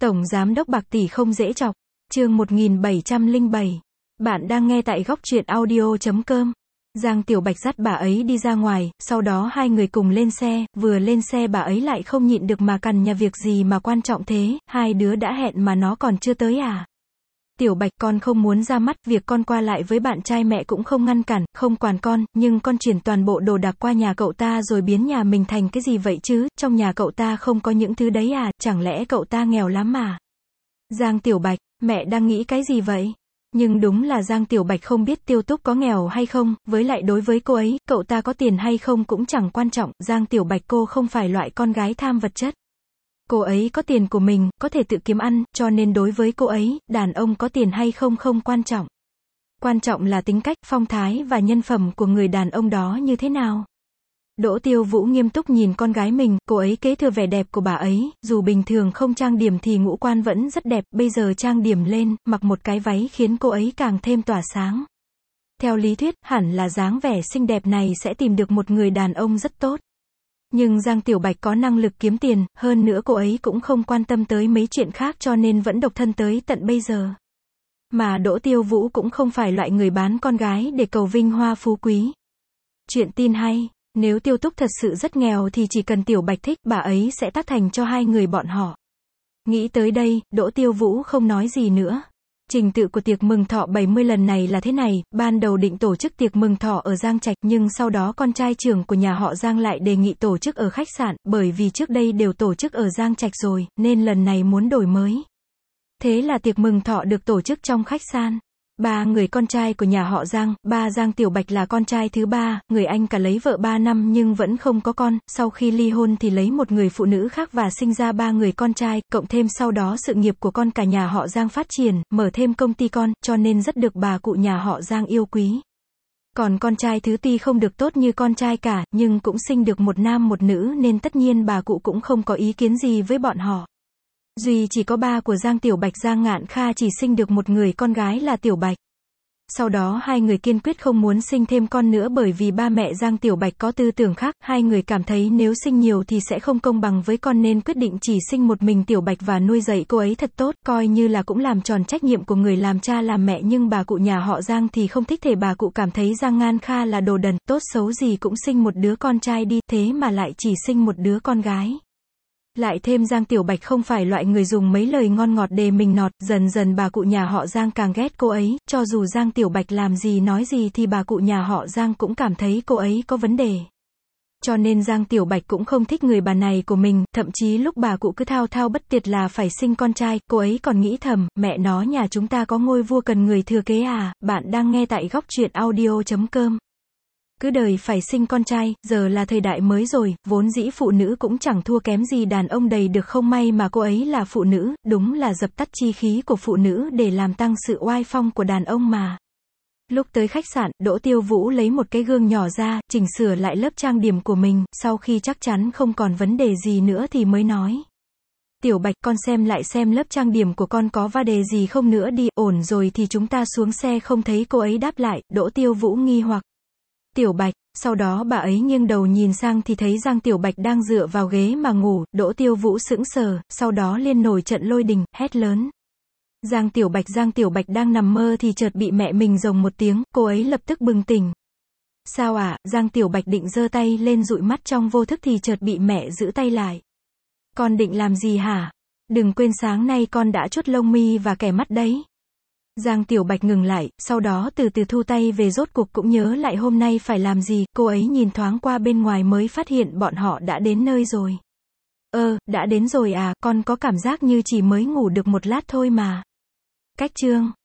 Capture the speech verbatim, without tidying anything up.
Tổng Giám đốc bạc tỷ không dễ chọc. Chương một nghìn bảy trăm lẻ bảy. Bạn đang nghe tại góc truyện audio chấm com. Giang Tiểu Bạch dắt bà ấy đi ra ngoài, sau đó hai người cùng lên xe, vừa lên xe bà ấy lại không nhịn được mà cằn nhằn, việc gì mà quan trọng thế, hai đứa đã hẹn mà nó còn chưa tới à? Tiểu Bạch, con không muốn ra mắt, việc con qua lại với bạn trai mẹ cũng không ngăn cản, không quản con, nhưng con chuyển toàn bộ đồ đạc qua nhà cậu ta rồi biến nhà mình thành cái gì vậy chứ, trong nhà cậu ta không có những thứ đấy à, chẳng lẽ cậu ta nghèo lắm mà? Giang Tiểu Bạch, mẹ đang nghĩ cái gì vậy? Nhưng đúng là Giang Tiểu Bạch không biết Tiêu Túc có nghèo hay không, với lại đối với cô ấy, cậu ta có tiền hay không cũng chẳng quan trọng, Giang Tiểu Bạch cô không phải loại con gái tham vật chất. Cô ấy có tiền của mình, có thể tự kiếm ăn, cho nên đối với cô ấy, đàn ông có tiền hay không không quan trọng. Quan trọng là tính cách, phong thái và nhân phẩm của người đàn ông đó như thế nào. Đỗ Tiêu Vũ nghiêm túc nhìn con gái mình, cô ấy kế thừa vẻ đẹp của bà ấy, dù bình thường không trang điểm thì ngũ quan vẫn rất đẹp, bây giờ trang điểm lên, mặc một cái váy khiến cô ấy càng thêm tỏa sáng. Theo lý thuyết, hẳn là dáng vẻ xinh đẹp này sẽ tìm được một người đàn ông rất tốt. Nhưng Giang Tiểu Bạch có năng lực kiếm tiền, hơn nữa cô ấy cũng không quan tâm tới mấy chuyện khác cho nên vẫn độc thân tới tận bây giờ. Mà Đỗ Tiêu Vũ cũng không phải loại người bán con gái để cầu vinh hoa phú quý. Chuyện tin hay, nếu Tiêu Túc thật sự rất nghèo thì chỉ cần Tiểu Bạch thích, bà ấy sẽ tác thành cho hai người bọn họ. Nghĩ tới đây, Đỗ Tiêu Vũ không nói gì nữa. Trình tự của tiệc mừng thọ bảy mươi lần này là thế này, ban đầu định tổ chức tiệc mừng thọ ở Giang Trạch, nhưng sau đó con trai trưởng của nhà họ Giang lại đề nghị tổ chức ở khách sạn, bởi vì trước đây đều tổ chức ở Giang Trạch rồi, nên lần này muốn đổi mới. Thế là tiệc mừng thọ được tổ chức trong khách sạn. Ba người con trai của nhà họ Giang, ba Giang Tiểu Bạch là con trai thứ ba, người anh cả lấy vợ ba năm nhưng vẫn không có con, sau khi ly hôn thì lấy một người phụ nữ khác và sinh ra ba người con trai, cộng thêm sau đó sự nghiệp của con cả nhà họ Giang phát triển, mở thêm công ty con, cho nên rất được bà cụ nhà họ Giang yêu quý. Còn con trai thứ tuy không được tốt như con trai cả, nhưng cũng sinh được một nam một nữ nên tất nhiên bà cụ cũng không có ý kiến gì với bọn họ. Duy chỉ có ba của Giang Tiểu Bạch Giang Ngạn Kha chỉ sinh được một người con gái là Tiểu Bạch. Sau đó hai người kiên quyết không muốn sinh thêm con nữa bởi vì ba mẹ Giang Tiểu Bạch có tư tưởng khác, hai người cảm thấy nếu sinh nhiều thì sẽ không công bằng với con nên quyết định chỉ sinh một mình Tiểu Bạch và nuôi dạy cô ấy thật tốt, coi như là cũng làm tròn trách nhiệm của người làm cha làm mẹ, nhưng bà cụ nhà họ Giang thì không thích, thể bà cụ cảm thấy Giang Ngạn Kha là đồ đần, tốt xấu gì cũng sinh một đứa con trai đi, thế mà lại chỉ sinh một đứa con gái. Lại thêm Giang Tiểu Bạch không phải loại người dùng mấy lời ngon ngọt để mình nọt, dần dần bà cụ nhà họ Giang càng ghét cô ấy, cho dù Giang Tiểu Bạch làm gì nói gì thì bà cụ nhà họ Giang cũng cảm thấy cô ấy có vấn đề. Cho nên Giang Tiểu Bạch cũng không thích người bà này của mình, thậm chí lúc bà cụ cứ thao thao bất tuyệt là phải sinh con trai, cô ấy còn nghĩ thầm, mẹ nó nhà chúng ta có ngôi vua cần người thừa kế à. Bạn đang nghe tại góc truyện audio chấm com. Cứ đời phải sinh con trai, giờ là thời đại mới rồi, vốn dĩ phụ nữ cũng chẳng thua kém gì đàn ông đầy được, không may mà cô ấy là phụ nữ, đúng là dập tắt chi khí của phụ nữ để làm tăng sự oai phong của đàn ông mà. Lúc tới khách sạn, Đỗ Tiêu Vũ lấy một cái gương nhỏ ra, chỉnh sửa lại lớp trang điểm của mình, sau khi chắc chắn không còn vấn đề gì nữa thì mới nói. Tiểu Bạch, con xem lại xem lớp trang điểm của con có vấn đề gì không nữa đi, ổn rồi thì chúng ta xuống xe. Không thấy cô ấy đáp lại, Đỗ Tiêu Vũ nghi hoặc. Tiểu Bạch, sau đó bà ấy nghiêng đầu nhìn sang thì thấy Giang Tiểu Bạch đang dựa vào ghế mà ngủ, Đỗ Tiêu Vũ sững sờ, sau đó liên nổi trận lôi đình, hét lớn. Giang Tiểu Bạch, Giang Tiểu Bạch đang nằm mơ thì chợt bị mẹ mình rồng một tiếng, cô ấy lập tức bừng tỉnh. Sao ạ? À? Giang Tiểu Bạch định giơ tay lên dụi mắt trong vô thức thì chợt bị mẹ giữ tay lại. Con định làm gì hả? Đừng quên sáng nay con đã chuốt lông mi và kẻ mắt đấy. Giang Tiểu Bạch ngừng lại, sau đó từ từ thu tay về, rốt cuộc cũng nhớ lại hôm nay phải làm gì, cô ấy nhìn thoáng qua bên ngoài mới phát hiện bọn họ đã đến nơi rồi. Ơ, đã đến rồi à, con có cảm giác như chỉ mới ngủ được một lát thôi mà. Cách chương